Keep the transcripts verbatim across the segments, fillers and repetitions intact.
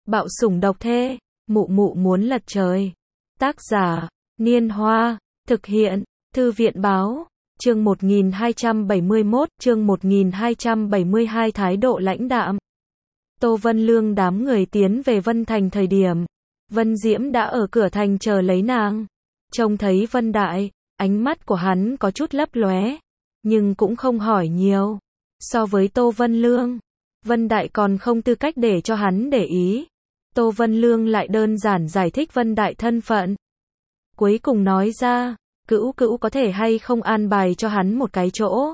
Bạo sủng độc thê, mụ mụ muốn lật trời. Tác giả, Niên Hoa, thực hiện, Thư viện báo, chương một nghìn hai trăm bảy mươi mốt, chương một nghìn hai trăm bảy mươi hai thái độ lãnh đạm. Tô Vân Lương đám người tiến về Vân Thành thời điểm, Vân Diễm đã ở cửa thành chờ lấy nàng. Trông thấy Vân Đại, ánh mắt của hắn có chút lấp lóe, nhưng cũng không hỏi nhiều. So với Tô Vân Lương, Vân Đại còn không tư cách để cho hắn để ý. Tô Vân Lương lại đơn giản giải thích Vân Đại thân phận. Cuối cùng nói ra, Cữu Cữu có thể hay không an bài cho hắn một cái chỗ.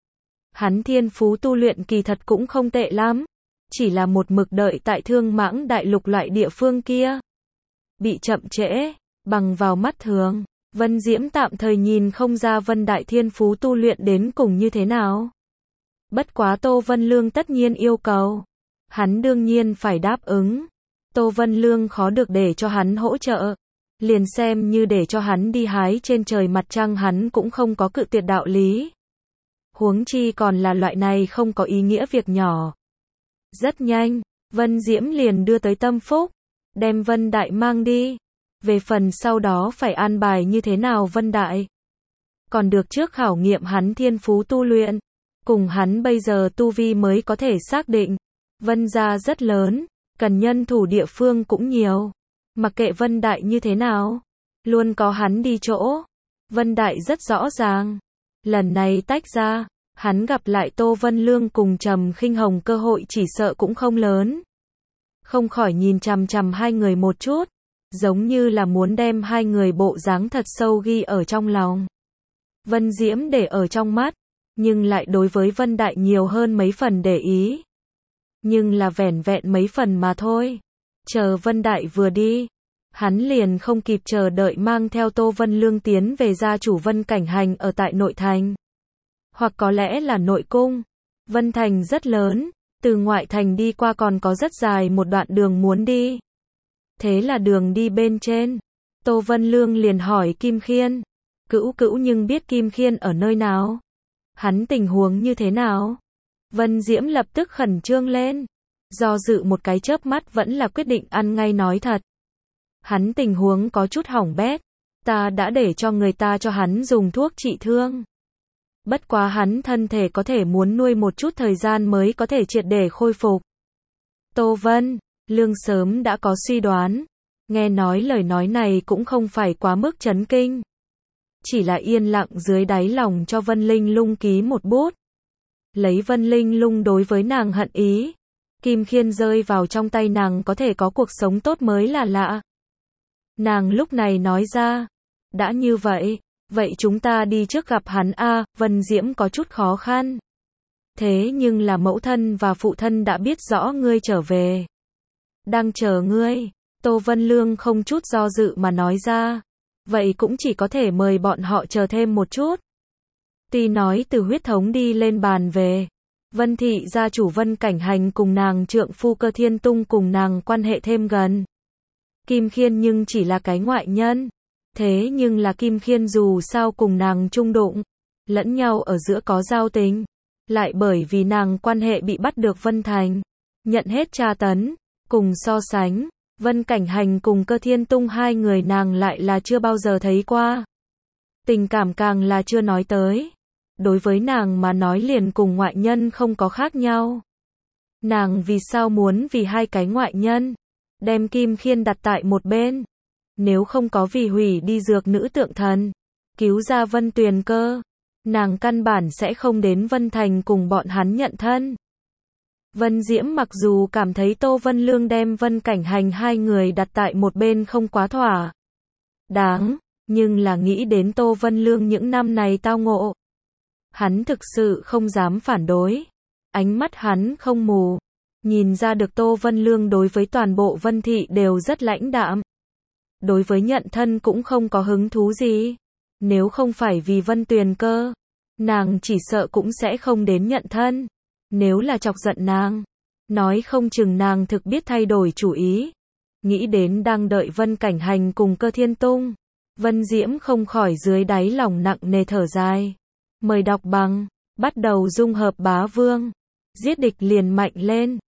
Hắn thiên phú tu luyện kỳ thật cũng không tệ lắm, chỉ là một mực đợi tại Thương Mãng Đại Lục loại địa phương kia. Bị chậm trễ, bằng vào mắt thường, Vân Diễm tạm thời nhìn không ra Vân Đại thiên phú tu luyện đến cùng như thế nào. Bất quá Tô Vân Lương tất nhiên yêu cầu, hắn đương nhiên phải đáp ứng. Tô Vân Lương khó được để cho hắn hỗ trợ, liền xem như để cho hắn đi hái trên trời mặt trăng hắn cũng không có cự tuyệt đạo lý. Huống chi còn là loại này không có ý nghĩa việc nhỏ. Rất nhanh, Vân Diễm liền đưa tới tâm phúc, đem Vân Đại mang đi. Về phần sau đó phải an bài như thế nào Vân Đại, còn được trước khảo nghiệm hắn thiên phú tu luyện, cùng hắn bây giờ tu vi mới có thể xác định. Vân gia rất lớn, cần nhân thủ địa phương cũng nhiều. Mặc kệ Vân Đại như thế nào, luôn có hắn đi chỗ. Vân Đại rất rõ ràng. Lần này tách ra, hắn gặp lại Tô Vân Lương cùng Trầm Khinh Hồng cơ hội chỉ sợ cũng không lớn. Không khỏi nhìn chằm chằm hai người một chút, giống như là muốn đem hai người bộ dáng thật sâu ghi ở trong lòng. Vân Diễm để ở trong mắt, nhưng lại đối với Vân Đại nhiều hơn mấy phần để ý. Nhưng là vẻn vẹn mấy phần mà thôi. Chờ Vân Đại vừa đi, hắn liền không kịp chờ đợi mang theo Tô Vân Lương tiến về gia chủ Vân Cảnh Hành ở tại nội thành. Hoặc có lẽ là nội cung. Vân Thành rất lớn, từ ngoại thành đi qua còn có rất dài một đoạn đường muốn đi. Thế là đường đi bên trên, Tô Vân Lương liền hỏi Kim Khiên. Cữu Cữu nhưng biết Kim Khiên ở nơi nào? Hắn tình huống như thế nào? Vân Diễm lập tức khẩn trương lên. Do dự một cái chớp mắt vẫn là quyết định ăn ngay nói thật. Hắn tình huống có chút hỏng bét. Ta đã để cho người ta cho hắn dùng thuốc trị thương. Bất quá hắn thân thể có thể muốn nuôi một chút thời gian mới có thể triệt để khôi phục. Tô Vân Lương sớm đã có suy đoán. Nghe nói lời nói này cũng không phải quá mức chấn kinh. Chỉ là yên lặng dưới đáy lòng cho Vân Linh Lung ký một bút. Lấy Vân Linh Lung đối với nàng hận ý. Kim Khiên rơi vào trong tay nàng có thể có cuộc sống tốt mới là lạ. Nàng lúc này nói ra. Đã như vậy, vậy chúng ta đi trước gặp hắn a. Vân Diễm có chút khó khăn. Thế nhưng là mẫu thân và phụ thân đã biết rõ ngươi trở về. Đang chờ ngươi. Tô Vân Lương không chút do dự mà nói ra. Vậy cũng chỉ có thể mời bọn họ chờ thêm một chút. Tuy nói từ huyết thống đi lên bàn về, Vân thị gia chủ Vân Cảnh Hành cùng nàng trượng phu Cơ Thiên Tung cùng nàng quan hệ thêm gần. Kim Khiên nhưng chỉ là cái ngoại nhân. Thế nhưng là Kim Khiên dù sao cùng nàng chung đụng, lẫn nhau ở giữa có giao tình. Lại bởi vì nàng quan hệ bị bắt được Vân Thành, nhận hết tra tấn, cùng so sánh, Vân Cảnh Hành cùng Cơ Thiên Tung hai người nàng lại là chưa bao giờ thấy qua. Tình cảm càng là chưa nói tới. Đối với nàng mà nói liền cùng ngoại nhân không có khác nhau. Nàng vì sao muốn vì hai cái ngoại nhân, đem Kim Khiên đặt tại một bên. Nếu không có vì hủy đi dược nữ tượng thần, cứu ra Vân Tuyền Cơ, nàng căn bản sẽ không đến Vân Thành cùng bọn hắn nhận thân. Vân Diễm mặc dù cảm thấy Tô Vân Lương đem Vân Cảnh Hành hai người đặt tại một bên không quá thỏa đáng, nhưng là nghĩ đến Tô Vân Lương những năm này tao ngộ, hắn thực sự không dám phản đối. Ánh mắt hắn không mù, nhìn ra được Tô Vân Lương đối với toàn bộ Vân thị đều rất lãnh đạm. Đối với nhận thân cũng không có hứng thú gì. Nếu không phải vì Vân Tuyền Cơ, nàng chỉ sợ cũng sẽ không đến nhận thân. Nếu là chọc giận nàng, nói không chừng nàng thực biết thay đổi chủ ý. Nghĩ đến đang đợi Vân Cảnh Hành cùng Cơ Thiên Tung, Vân Diễm không khỏi dưới đáy lòng nặng nề thở dài. Mời đọc bằng, bắt đầu dung hợp bá vương, giết địch liền mạnh lên.